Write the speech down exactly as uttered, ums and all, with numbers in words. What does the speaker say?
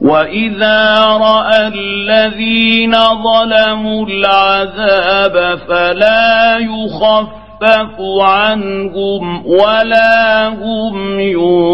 وإذا رأى الذين ظلموا العذاب فلا يخفف عنهم ولا هم ينظرون